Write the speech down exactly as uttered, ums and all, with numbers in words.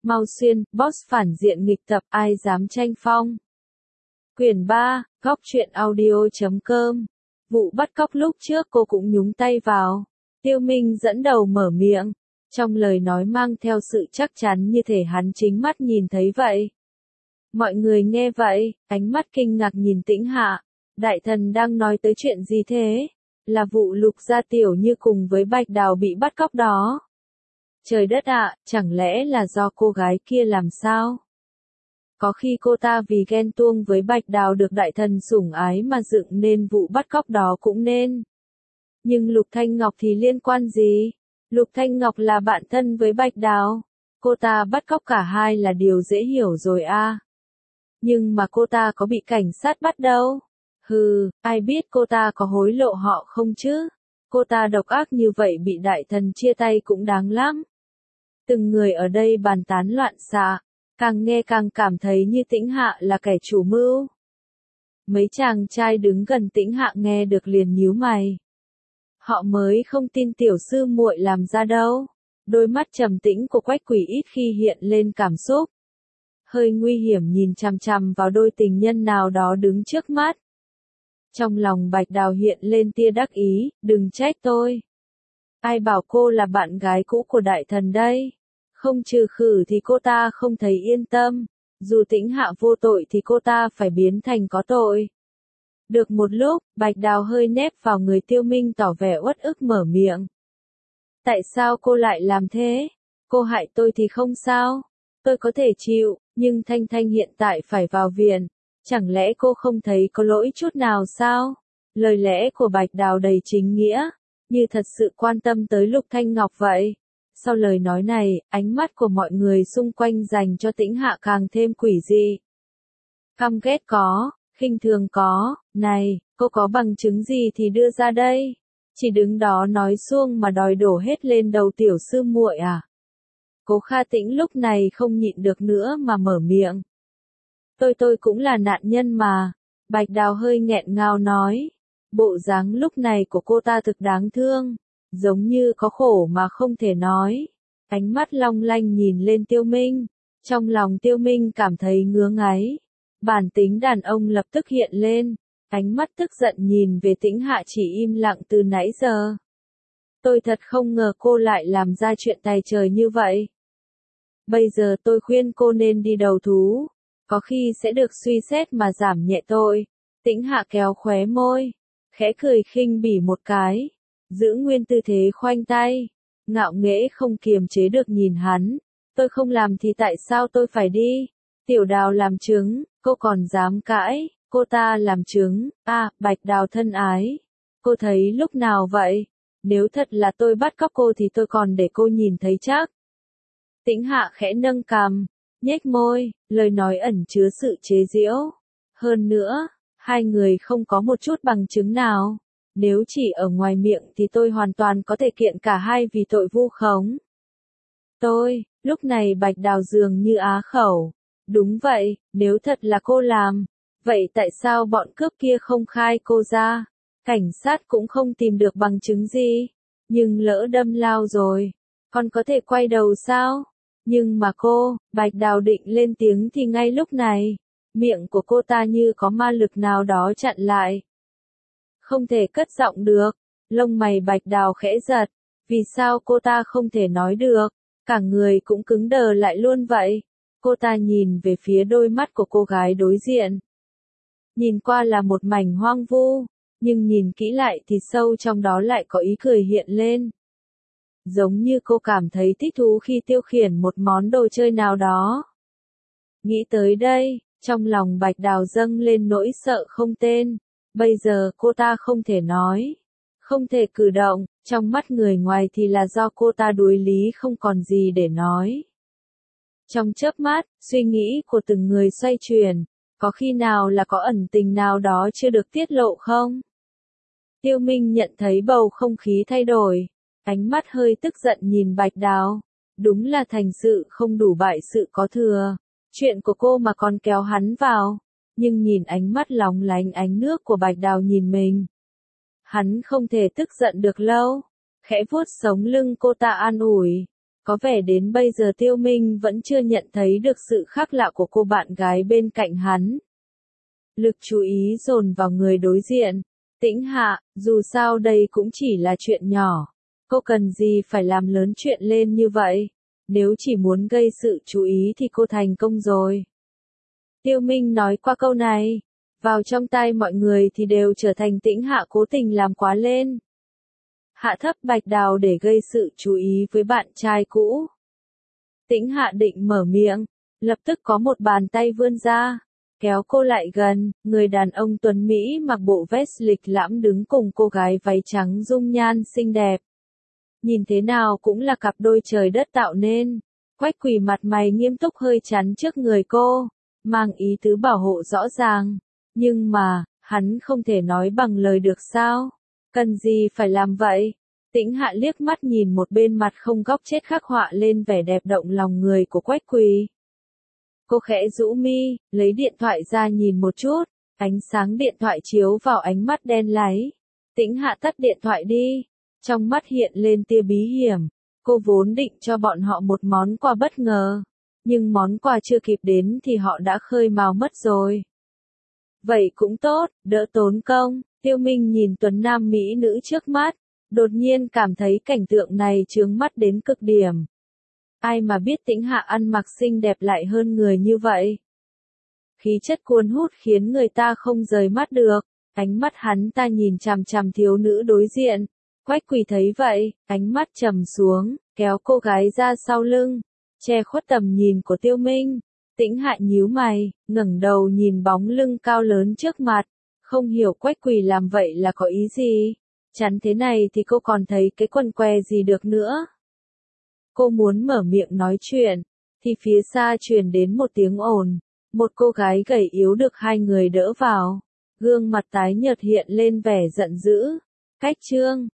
Mau Xuyên, boss phản diện nghịch tập, ai dám tranh phong. Quyển ba, góc truyện audio chấm com. Vụ bắt cóc lúc trước cô cũng nhúng tay vào. Tiêu Minh dẫn đầu mở miệng, trong lời nói mang theo sự chắc chắn như thể hắn chính mắt nhìn thấy vậy. Mọi người nghe vậy, ánh mắt kinh ngạc nhìn Tĩnh Hạ. Đại thần đang nói tới chuyện gì thế? Là vụ Lục Gia Tiểu Như cùng với Bạch Đào bị bắt cóc đó. Trời đất ạ, chẳng lẽ là do cô gái kia làm sao? Có khi cô ta vì ghen tuông với Bạch Đào được đại thần sủng ái mà dựng nên vụ bắt cóc đó cũng nên. Nhưng Lục Thanh Ngọc thì liên quan gì? Lục Thanh Ngọc là bạn thân với Bạch Đào. Cô ta bắt cóc cả hai là điều dễ hiểu rồi a. Nhưng mà cô ta có bị cảnh sát bắt đâu? Hừ, ai biết cô ta có hối lộ họ không chứ? Cô ta độc ác như vậy bị đại thần chia tay cũng đáng lắm. Từng người ở đây bàn tán loạn xạ, càng nghe càng cảm thấy như Tĩnh Hạ là kẻ chủ mưu. Mấy chàng trai đứng gần Tĩnh Hạ nghe được liền nhíu mày. Họ mới không tin tiểu sư muội làm ra đâu. Đôi mắt trầm tĩnh của Quách Quỷ ít khi hiện lên cảm xúc. Hơi nguy hiểm nhìn chằm chằm vào đôi tình nhân nào đó đứng trước mắt. Trong lòng Bạch Đào hiện lên tia đắc ý, đừng trách tôi. Ai bảo cô là bạn gái cũ của đại thần đây? Không trừ khử thì cô ta không thấy yên tâm. Dù Tĩnh Hạ vô tội thì cô ta phải biến thành có tội. Được một lúc, Bạch Đào hơi nép vào người Tiêu Minh tỏ vẻ uất ức mở miệng. Tại sao cô lại làm thế? Cô hại tôi thì không sao. Tôi có thể chịu, nhưng Thanh Thanh hiện tại phải vào viện. Chẳng lẽ cô không thấy có lỗi chút nào sao? Lời lẽ của Bạch Đào đầy chính nghĩa, như thật sự quan tâm tới Lục Thanh Ngọc vậy. Sau lời nói này, ánh mắt của mọi người xung quanh dành cho Tĩnh Hạ càng thêm quỷ dị. Căm ghét có, khinh thường có, này, cô có bằng chứng gì thì đưa ra đây? Chỉ đứng đó nói suông mà đòi đổ hết lên đầu tiểu sư muội à? Cố Kha Tĩnh lúc này không nhịn được nữa mà mở miệng. Tôi tôi cũng là nạn nhân mà. Bạch Đào hơi nghẹn ngào nói. Bộ dáng lúc này của cô ta thực đáng thương. Giống như có khổ mà không thể nói. Ánh mắt long lanh nhìn lên Tiêu Minh. Trong lòng Tiêu Minh cảm thấy ngứa ngáy. Bản tính đàn ông lập tức hiện lên. Ánh mắt tức giận nhìn về Tĩnh Hạ chỉ im lặng từ nãy giờ. Tôi thật không ngờ cô lại làm ra chuyện tày trời như vậy. Bây giờ tôi khuyên cô nên đi đầu thú. Có khi sẽ được suy xét mà giảm nhẹ tội. Tĩnh Hạ kéo khóe môi. Khẽ cười khinh bỉ một cái. Giữ nguyên tư thế khoanh tay. Ngạo nghễ không kiềm chế được nhìn hắn. Tôi không làm thì tại sao tôi phải đi? Tiểu Đào làm chứng, cô còn dám cãi. Cô ta làm chứng, à, Bạch Đào thân ái. Cô thấy lúc nào vậy? Nếu thật là tôi bắt cóc cô thì tôi còn để cô nhìn thấy chắc. Tĩnh Hạ khẽ nâng cằm, nhếch môi, lời nói ẩn chứa sự chế giễu. Hơn nữa, hai người không có một chút bằng chứng nào. Nếu chỉ ở ngoài miệng thì tôi hoàn toàn có thể kiện cả hai vì tội vu khống. Tôi, lúc này Bạch Đào dường như á khẩu. Đúng vậy, nếu thật là cô làm. Vậy tại sao bọn cướp kia không khai cô ra? Cảnh sát cũng không tìm được bằng chứng gì. Nhưng lỡ đâm lao rồi. Còn có thể quay đầu sao? Nhưng mà cô, Bạch Đào định lên tiếng thì ngay lúc này, miệng của cô ta như có ma lực nào đó chặn lại. Không thể cất giọng được, lông mày Bạch Đào khẽ giật, vì sao cô ta không thể nói được, cả người cũng cứng đờ lại luôn vậy. Cô ta nhìn về phía đôi mắt của cô gái đối diện. Nhìn qua là một mảnh hoang vu, nhưng nhìn kỹ lại thì sâu trong đó lại có ý cười hiện lên. Giống như cô cảm thấy thích thú khi tiêu khiển một món đồ chơi nào đó. Nghĩ tới đây, trong lòng Bạch Đào dâng lên nỗi sợ không tên. Bây giờ cô ta không thể nói, không thể cử động, trong mắt người ngoài thì là do cô ta đuối lý không còn gì để nói. Trong chớp mắt, suy nghĩ của từng người xoay chuyển, có khi nào là có ẩn tình nào đó chưa được tiết lộ không? Tiêu Minh nhận thấy bầu không khí thay đổi. Ánh mắt hơi tức giận nhìn Bạch Đào. Đúng là thành sự không đủ bại sự có thừa. Chuyện của cô mà còn kéo hắn vào. Nhưng nhìn ánh mắt lóng lánh ánh nước của Bạch Đào nhìn mình. Hắn không thể tức giận được lâu. Khẽ vuốt sống lưng cô ta an ủi. Có vẻ đến bây giờ Tiêu Minh vẫn chưa nhận thấy được sự khác lạ của cô bạn gái bên cạnh hắn. Lực chú ý dồn vào người đối diện. Tĩnh Hạ, dù sao đây cũng chỉ là chuyện nhỏ. Cô cần gì phải làm lớn chuyện lên như vậy? Nếu chỉ muốn gây sự chú ý thì cô thành công rồi. Tiêu Minh nói qua câu này. Vào trong tai mọi người thì đều trở thành Tĩnh Hạ cố tình làm quá lên. Hạ thấp bạch đào để gây sự chú ý với bạn trai cũ. Tĩnh Hạ định mở miệng. Lập tức có một bàn tay vươn ra. Kéo cô lại gần, người đàn ông tuấn Mỹ mặc bộ vest lịch lãm đứng cùng cô gái váy trắng dung nhan xinh đẹp. Nhìn thế nào cũng là cặp đôi trời đất tạo nên. Quách Quỳ mặt mày nghiêm túc hơi chắn trước người cô, mang ý tứ bảo hộ rõ ràng. Nhưng mà, hắn không thể nói bằng lời được sao? Cần gì phải làm vậy? Tĩnh Hạ liếc mắt nhìn một bên mặt không góc chết khắc họa lên vẻ đẹp động lòng người của Quách Quỳ. Cô khẽ rũ mi, lấy điện thoại ra nhìn một chút, ánh sáng điện thoại chiếu vào ánh mắt đen láy. Tĩnh Hạ tắt điện thoại đi, trong mắt hiện lên tia bí hiểm. Cô vốn định cho bọn họ một món quà bất ngờ, nhưng món quà chưa kịp đến thì họ đã khơi mào mất rồi. Vậy cũng tốt, đỡ tốn công. Tiêu Minh nhìn tuấn nam mỹ nữ trước mắt, đột nhiên cảm thấy cảnh tượng này chướng mắt đến cực điểm. Ai mà biết Tĩnh Hạ ăn mặc xinh đẹp lại hơn người như vậy. Khí chất cuốn hút khiến người ta không rời mắt được, ánh mắt hắn ta nhìn chằm chằm thiếu nữ đối diện. Quách Quỳ thấy vậy, ánh mắt trầm xuống, kéo cô gái ra sau lưng, che khuất tầm nhìn của Tiêu Minh. Tĩnh Hạ nhíu mày, ngẩng đầu nhìn bóng lưng cao lớn trước mặt, không hiểu Quách Quỳ làm vậy là có ý gì. Chắn thế này thì cô còn thấy cái quần què gì được nữa. Cô muốn mở miệng nói chuyện, thì phía xa truyền đến một tiếng ồn, một cô gái gầy yếu được hai người đỡ vào, gương mặt tái nhợt hiện lên vẻ giận dữ. Cách Trương,